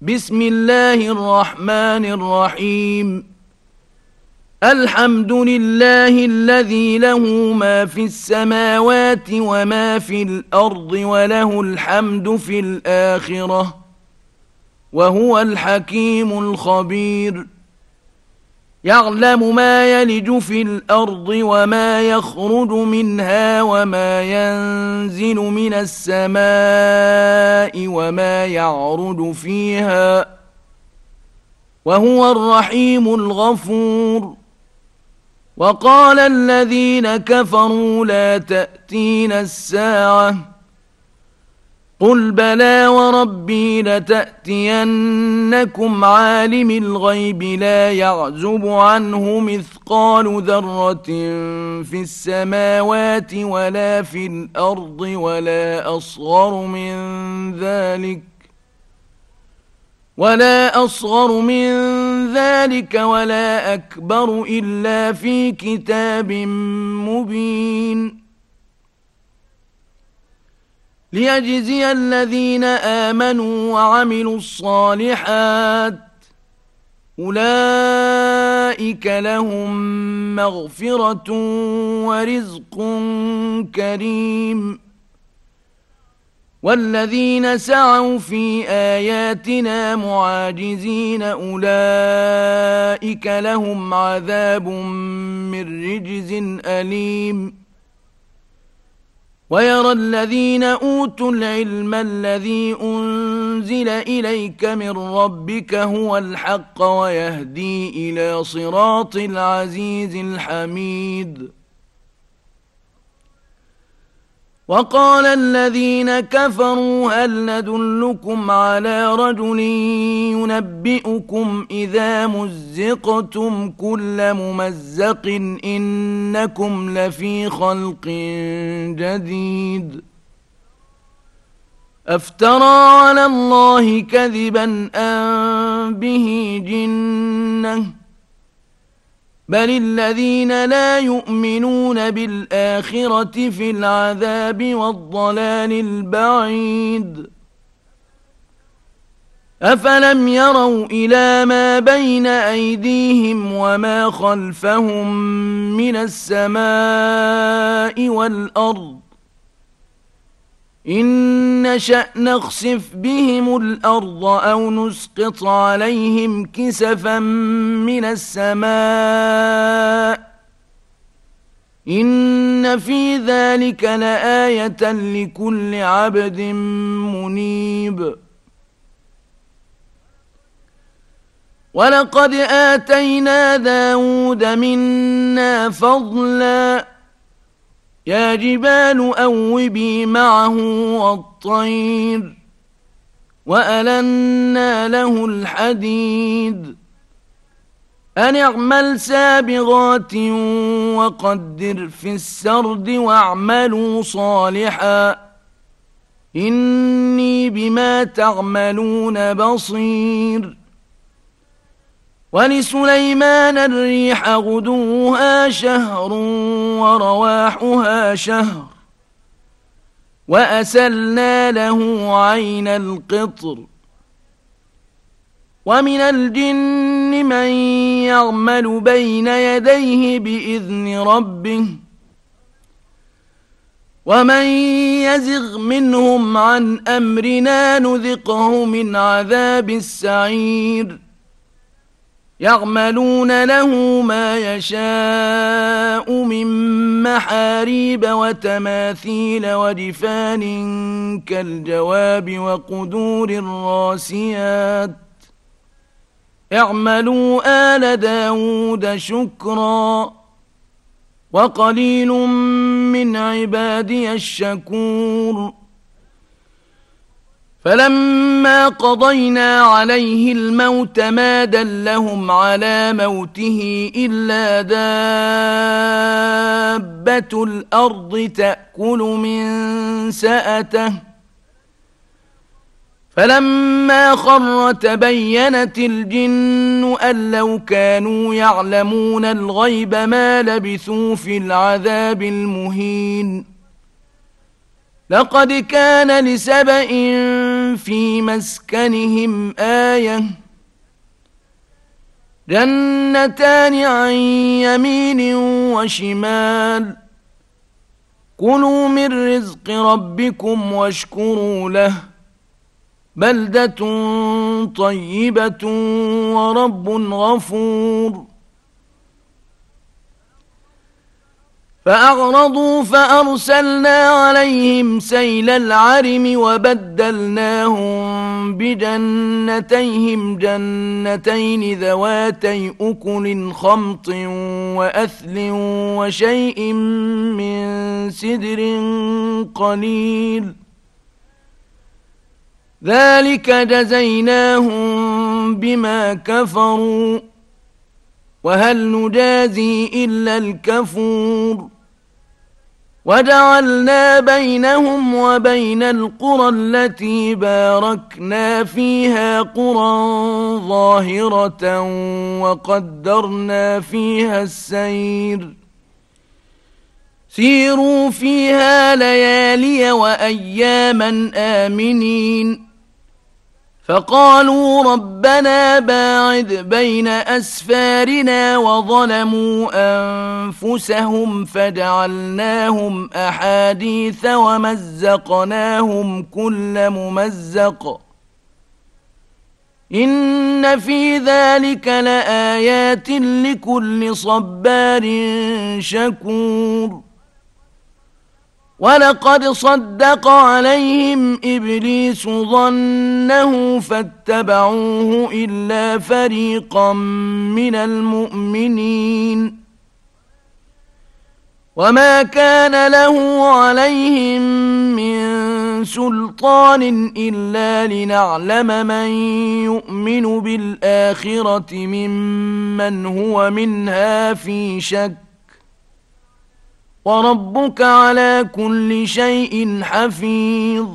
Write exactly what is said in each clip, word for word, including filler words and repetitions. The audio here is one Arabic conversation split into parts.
بسم الله الرحمن الرحيم. الحمد لله الذي له ما في السماوات وما في الأرض وله الحمد في الآخرة وهو الحكيم الخبير. يعلم ما يلج في الأرض وما يخرج منها وما ينزل من السماء وما يعرج فيها وهو الرحيم الغفور. وقال الذين كفروا لا تأتينا الساعة قل بلى وربي لتأتينكم عالم الغيب لا يعزب عنه مثقال ذرة في السماوات ولا في الأرض ولا أصغر من ذلك ولا أصغر من ذلك ولا أكبر إلا في كتاب مبين. ليجزي الذين آمنوا وعملوا الصالحات أولئك لهم مغفرة ورزق كريم. والذين سعوا في آياتنا معاجزين أولئك لهم عذاب من رجز أليم. ويرى الذين أوتوا العلم الذي أنزل إليك من ربك هو الحق ويهدي إلى صراط العزيز الحميد. وقال الذين كفروا هل ندلكم على رجل ينبئكم إذا مزقتم كل ممزق إنكم لفي خلق جديد. أفترى على الله كذبا أم به جنة بل الذين لا يؤمنون بالآخرة في العذاب والضلال البعيد. أفلم يروا إلى ما بين أيديهم وما خلفهم من السماء والأرض إن نشأ نخسف بهم الأرض أو نسقط عليهم كسفا من السماء إن في ذلك لآية لكل عبد منيب. ولقد آتينا داود منا فضلا يا جبال أوبي معه والطير وألنا له الحديد أن اعمل سابغات وقدر في السرد واعملوا صالحا إني بما تعملون بصير. ولسليمان الريح غدوها شهر ورواحها شهر وأسلنا له عين القطر. ومن الجن من يعمل بين يديه بإذن ربه ومن يزغ منهم عن أمرنا نذقه من عذاب السعير. يعملون له ما يشاء من محاريب وتماثيل وجفان كالجواب وقدور الراسيات اعملوا آل داود شكرا وقليل من عبادي الشكور. فلما قضينا عليه الموت ما دلهم على موته إلا دابة الأرض تأكل من سأته فلما خر تبينت الجن أن لو كانوا يعلمون الغيب ما لبثوا في العذاب المهين. لقد كان لسبإ في مسكنهم آية جنتان عن يمين وشمال كلوا من رزق ربكم واشكروا له بلدة طيبة ورب غفور فأعرضوا فأرسلنا عليهم سيل العرم وبدلناهم بجنتيهم جنتين ذواتي أكل خمط وأثل وشيء من سدر قليل ذلك جزيناهم بما كفروا وهل نجازي إلا الكفور وجعلنا بينهم وبين القرى التي باركنا فيها قرى ظاهرة وقدرنا فيها السير سيروا فيها ليالي وأياما آمنين فقالوا ربنا باعد بين أسفارنا وظلموا أنفسهم فجعلناهم أحاديث ومزقناهم كل ممزق إن في ذلك لآيات لكل صبار شكور ولقد صدق عليهم إبليس ظنه فاتبعوه إلا فريقا من المؤمنين وما كان له عليهم من سلطان إلا لنعلم من يؤمن بالآخرة ممن هو منها في شك وربك على كل شيء حفيظ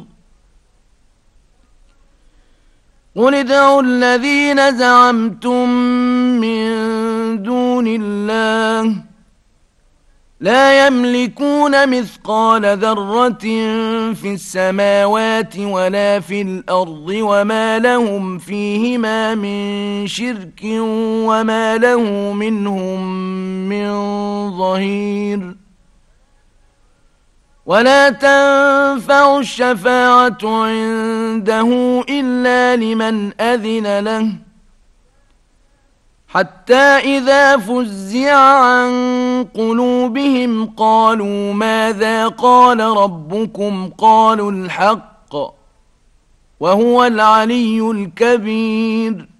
قل ادعوا الذين زعمتم من دون الله لا يملكون مثقال ذرة في السماوات ولا في الأرض وما لهم فيهما من شرك وما له منهم من ظهير ولا تنفع الشفاعة عنده إلا لمن أذن له حتى إذا فزع عن قلوبهم قالوا ماذا قال ربكم قالوا الحق وهو العلي الكبير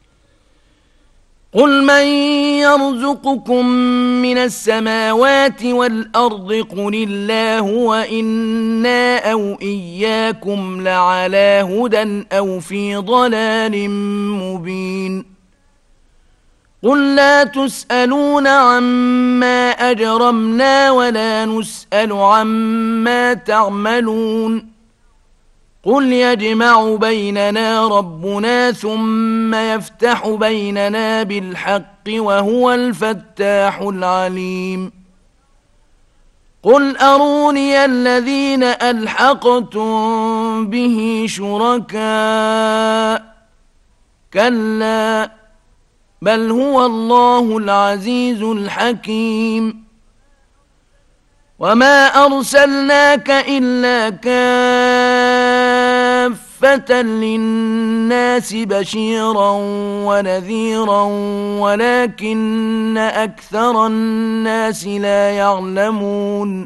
قل من يرزقكم من السماوات والأرض قل الله وإنا أو إياكم لعلى هدى أو في ضلال مبين قل لا تسألون عما أجرمنا ولا نسأل عما تعملون قل يجمع بيننا ربنا ثم يفتح بيننا بالحق وهو الفتاح العليم قل أروني الذين ألحقتم به شركاء كلا بل هو الله العزيز الحكيم وما أرسلناك إلا كافة للناس بشيرا ونذيرا ولكن أكثر الناس لا يعلمون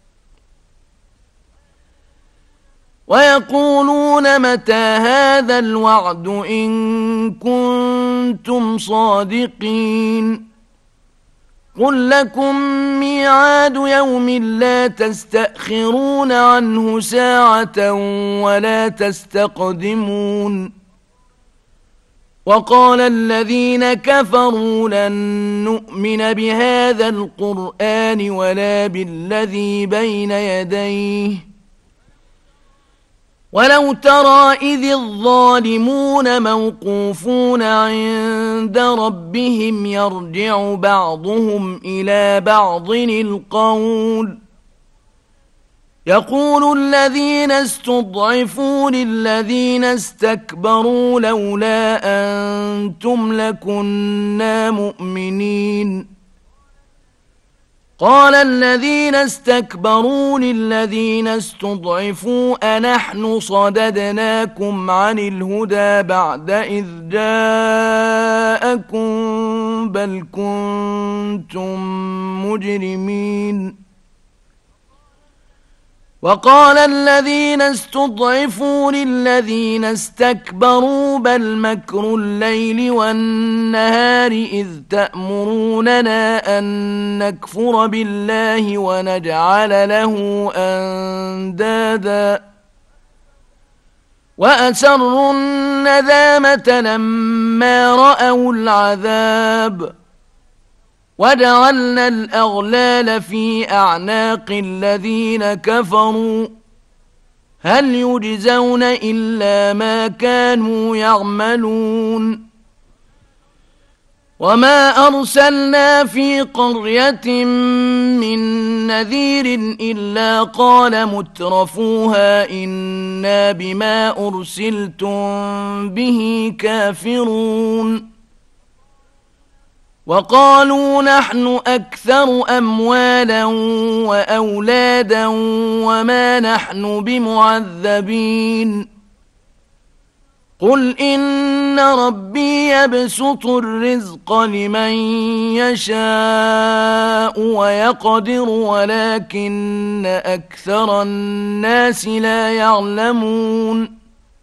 ويقولون متى هذا الوعد إن كنتم صادقين قل لكم ميعاد يوم لا تستأخرون عنه ساعة ولا تستقدمون وقال الذين كفروا لن نؤمن بهذا القرآن ولا بالذي بين يديه ولو ترى إذ الظالمون موقوفون عند ربهم يرجع بعضهم إلى بعض القول يقول الذين استضعفوا للذين استكبروا لولا أنتم لكنا مؤمنين قال الذين استكبروا للذين استضعفوا أنحن صددناكم عن الهدى بعد إذ جاءكم بل كنتم مجرمين وقال الذين استضعفوا للذين استكبروا بل مكر الليل والنهار إذ تأمروننا أن نكفر بالله ونجعل له أندادا وأسروا الندامة لما رأوا العذاب وجعلنا الأغلال في أعناق الذين كفروا هل يجزون إلا ما كانوا يعملون وما أرسلنا في قرية من نذير إلا قال مترفوها إنا بما أرسلتم به كافرون وقالوا نحن أكثر أموالا وأولادا وما نحن بمعذبين قل إن ربي يبسط الرزق لمن يشاء ويقدر ولكن أكثر الناس لا يعلمون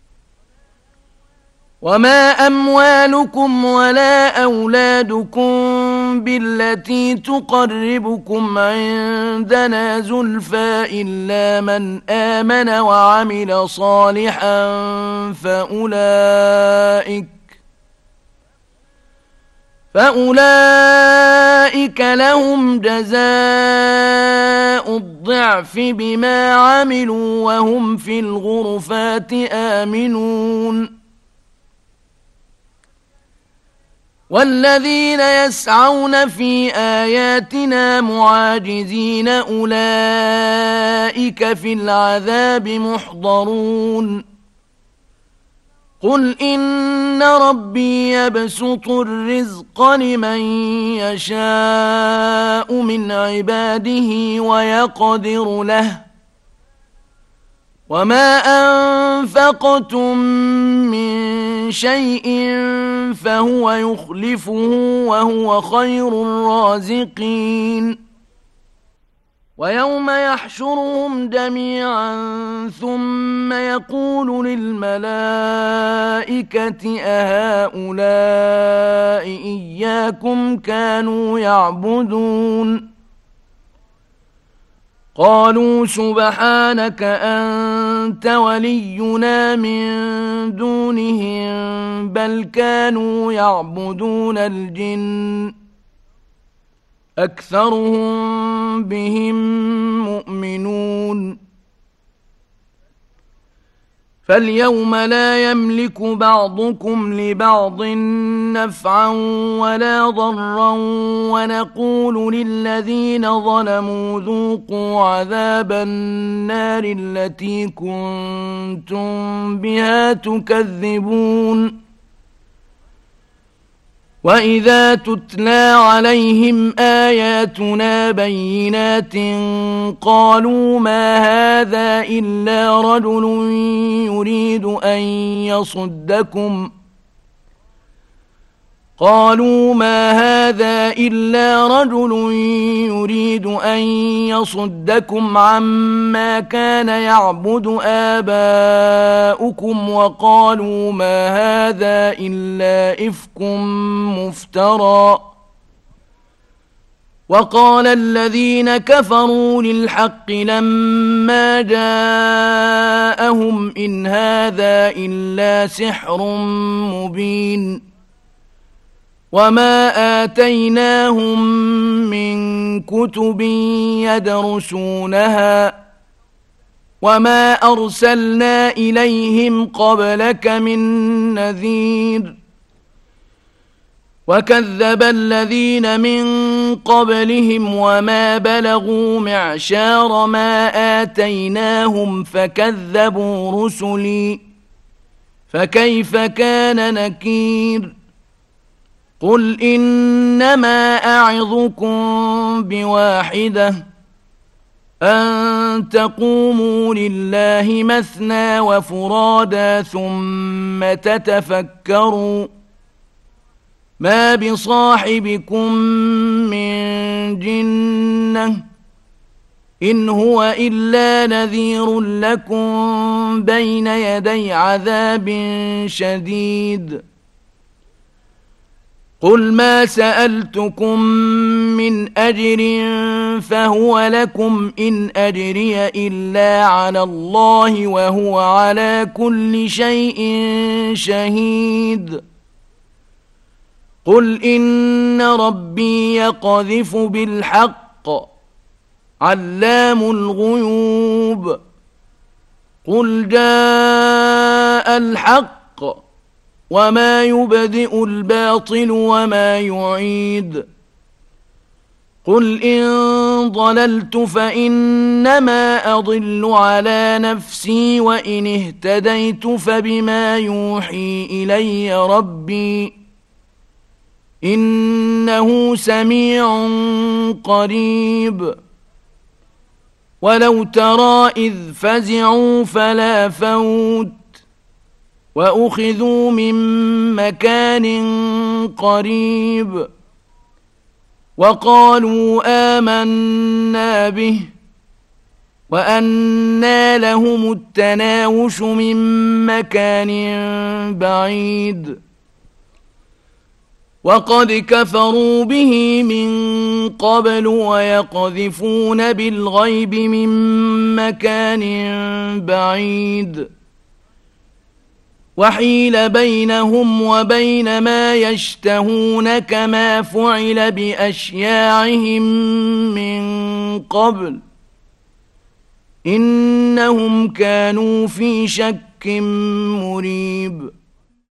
وما أموالكم ولا أولادكم بالتي تقربكم عندنا زلفى إلا من آمن وعمل صالحا فأولئك فأولئك لهم جزاء الضعف بما عملوا وهم في الغرفات آمنون والذين يسعون في آياتنا معاجزين أولئك في العذاب محضرون قل إن ربي يبسط الرزق لمن يشاء من عباده ويقدر له وما أنفقتم من شيء فهو يخلفه وهو خير الرازقين ويوم يحشرهم جميعا ثم يقول للملائكة أهؤلاء إياكم كانوا يعبدون قالوا سبحانك أنت ولينا من دونهم بل كانوا يعبدون الجن أكثرهم بهم مؤمنون فاليوم لا يملك بعضكم لبعض نفعا ولا ضرا ونقول للذين ظلموا ذوقوا عذاب النار التي كنتم بها تكذبون وإذا تتلى عليهم آياتنا بينات قالوا ما هذا إلا رجل يريد أن يصدكم قالوا ما هذا إلا رجل يريد أن يصدكم عما كان يعبد آباؤكم وقالوا ما هذا إلا إفك مفترى وقال الذين كفروا للحق لما جاءهم إن هذا إلا سحر مبين وما آتيناهم من كتب يدرسونها وما أرسلنا إليهم قبلك من نذير وكذب الذين من قبلهم وما بلغوا معشار ما آتيناهم فكذبوا رسلي فكيف كان نكير قل إنما أعظكم بواحدة أن تقوموا لله مثنى وفرادا ثم تتفكروا ما بصاحبكم من جنة إن هو إلا نذير لكم بين يدي عذاب شديد قل ما سألتكم من أجر فهو لكم إن أجري إلا على الله وهو على كل شيء شهيد قل إن ربي يقذف بالحق علام الغيوب قل جاء الحق وما يبدئ الباطل وما يعيد قل إن ضللت فإنما أضل على نفسي وإن اهتديت فبما يوحي إلي ربي إنه سميع قريب ولو ترى إذ فزعوا فلا فوت وأخذوا من مكان قريب وقالوا آمنا به وأنى لهم التناوش من مكان بعيد وقد كفروا به من قبل ويقذفون بالغيب من مكان بعيد وحيل بينهم وبين ما يشتهون كما فعل بأشياعهم من قبل إنهم كانوا في شك مريب